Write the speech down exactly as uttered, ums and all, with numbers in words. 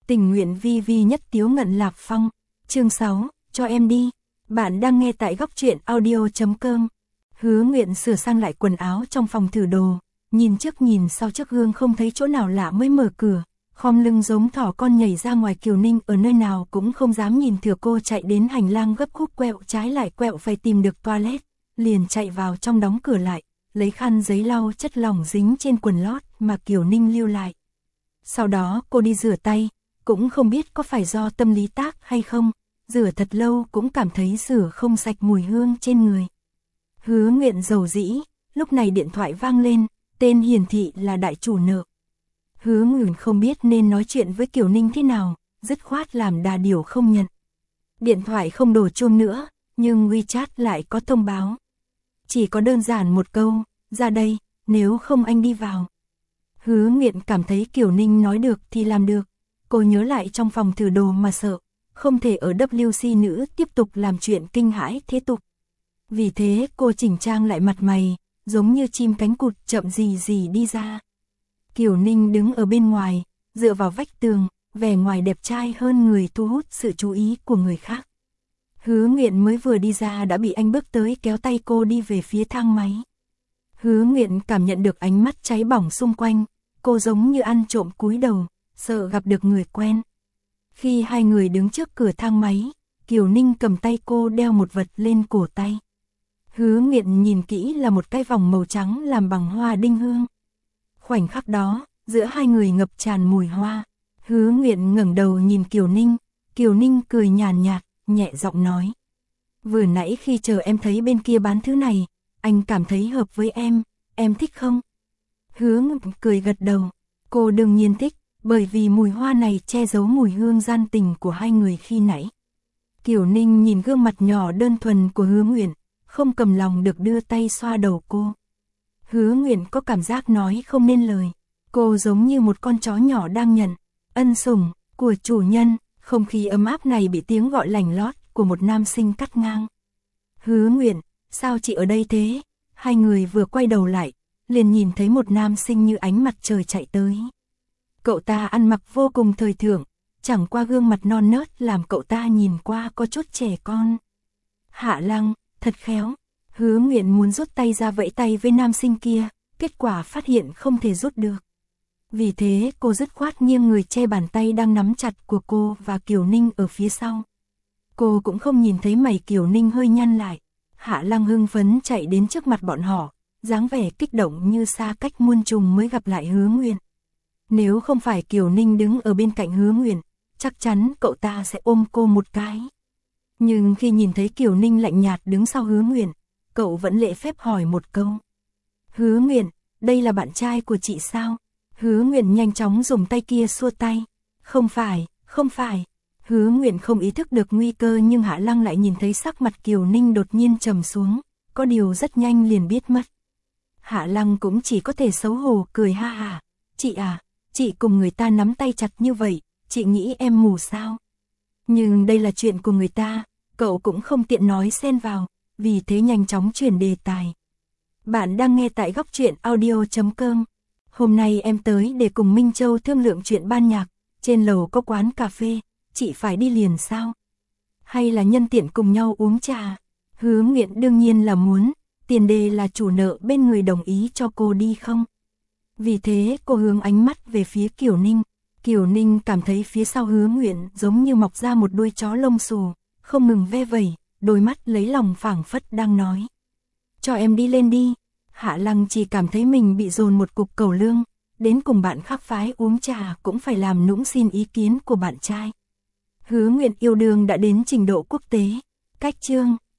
Tình nguyện vi vi nhất Tiếu Ngận Lạc Phong. Chương sáu, cho em đi. Bạn đang nghe tại góc truyện audio chấm com. Hứa Nguyện sửa sang lại quần áo trong phòng thử đồ, nhìn trước nhìn sau trước gương không thấy chỗ nào lạ mới mở cửa, khom lưng giống thỏ con nhảy ra ngoài. Kiều Ninh ở nơi nào cũng không dám nhìn thừa cô chạy đến hành lang gấp khúc quẹo trái lại quẹo phải tìm được toilet, liền chạy vào trong đóng cửa lại, lấy khăn giấy lau chất lỏng dính trên quần lót mà Kiều Ninh lưu lại. Sau đó cô đi rửa tay, cũng không biết có phải do tâm lý tác hay không, rửa thật lâu cũng cảm thấy rửa không sạch mùi hương trên người. Hứa Nguyện dầu dĩ, lúc này điện thoại vang lên, tên hiển thị là đại chủ nợ. Hứa Nguyện không biết nên nói chuyện với Kiều Ninh thế nào, dứt khoát làm đà điểu không nhận. Điện thoại không đổ chuông nữa, nhưng WeChat lại có thông báo. Chỉ có đơn giản một câu, ra đây, nếu không anh đi vào. Hứa Nguyện cảm thấy Kiều Ninh nói được thì làm được. Cô nhớ lại trong phòng thử đồ mà sợ, không thể ở vê kép xê nữ tiếp tục làm chuyện kinh hãi thế tục. Vì thế cô chỉnh trang lại mặt mày, giống như chim cánh cụt chậm gì gì đi ra. Kiều Ninh đứng ở bên ngoài, dựa vào vách tường, vẻ ngoài đẹp trai hơn người thu hút sự chú ý của người khác. Hứa Nguyện mới vừa đi ra đã bị anh bước tới kéo tay cô đi về phía thang máy. Hứa Nguyện cảm nhận được ánh mắt cháy bỏng xung quanh, cô giống như ăn trộm cúi đầu, sợ gặp được người quen. Khi hai người đứng trước cửa thang máy, Kiều Ninh cầm tay cô đeo một vật lên cổ tay. Hứa Nguyện nhìn kỹ là một cái vòng màu trắng làm bằng hoa đinh hương. Khoảnh khắc đó, giữa hai người ngập tràn mùi hoa. Hứa Nguyện ngẩng đầu nhìn Kiều Ninh, Kiều Ninh cười nhàn nhạt, nhẹ giọng nói. Vừa nãy khi chờ em thấy bên kia bán thứ này, anh cảm thấy hợp với em, em thích không? Hứa Nguyện cười gật đầu, cô đương nhiên thích, bởi vì mùi hoa này che giấu mùi hương gian tình của hai người khi nãy. Kiều Ninh nhìn gương mặt nhỏ đơn thuần của Hứa Nguyện, không cầm lòng được đưa tay xoa đầu cô. Hứa Nguyện có cảm giác nói không nên lời, cô giống như một con chó nhỏ đang nhận ân sủng của chủ nhân. Không khí ấm áp này bị tiếng gọi lành lót của một nam sinh cắt ngang. Hứa Nguyện, sao chị ở đây thế? Hai người vừa quay đầu lại, liền nhìn thấy một nam sinh như ánh mặt trời chạy tới. Cậu ta ăn mặc vô cùng thời thượng, chẳng qua gương mặt non nớt làm cậu ta nhìn qua có chút trẻ con. Hạ Lăng, thật khéo. Hứa Nguyện muốn rút tay ra vẫy tay với nam sinh kia, kết quả phát hiện không thể rút được. Vì thế cô dứt khoát nghiêng người che bàn tay đang nắm chặt của cô và Kiều Ninh ở phía sau. Cô cũng không nhìn thấy mày Kiều Ninh hơi nhăn lại. Hạ Lăng hưng phấn chạy đến trước mặt bọn họ, dáng vẻ kích động như xa cách muôn trùng mới gặp lại Hứa Nguyện. Nếu không phải Kiều Ninh đứng ở bên cạnh Hứa Nguyện, chắc chắn cậu ta sẽ ôm cô một cái. Nhưng khi nhìn thấy Kiều Ninh lạnh nhạt đứng sau Hứa Nguyện, cậu vẫn lễ phép hỏi một câu. Hứa Nguyện, đây là bạn trai của chị sao? Hứa Nguyện nhanh chóng dùng tay kia xua tay. Không phải, không phải. Hứa Nguyện không ý thức được nguy cơ, nhưng Hạ Lăng lại nhìn thấy sắc mặt Kiều Ninh đột nhiên trầm xuống, có điều rất nhanh liền biết mất. Hạ Lăng cũng chỉ có thể xấu hổ cười ha hả. Chị à, chị cùng người ta nắm tay chặt như vậy, chị nghĩ em mù sao? Nhưng đây là chuyện của người ta, cậu cũng không tiện nói xen vào, vì thế nhanh chóng chuyển đề tài. Bạn đang nghe tại góc truyện audio chấm com. Hôm nay em tới để cùng Minh Châu thương lượng chuyện ban nhạc, trên lầu có quán cà phê, chị phải đi liền sao? Hay là nhân tiện cùng nhau uống trà? Hứa Nguyện đương nhiên là muốn, tiền đề là chủ nợ bên người đồng ý cho cô đi không? Vì thế cô hướng ánh mắt về phía Kiều Ninh. Kiều Ninh cảm thấy phía sau Hứa Nguyện giống như mọc ra một đuôi chó lông xù, không ngừng ve vẩy, đôi mắt lấy lòng phảng phất đang nói. Cho em đi lên đi. Hạ Lăng chỉ cảm thấy mình bị dồn một cục cẩu lương, đến cùng bạn khác phái uống trà cũng phải làm nũng xin ý kiến của bạn trai. Hứa Nguyện yêu đương đã đến trình độ quốc tế. Cách chương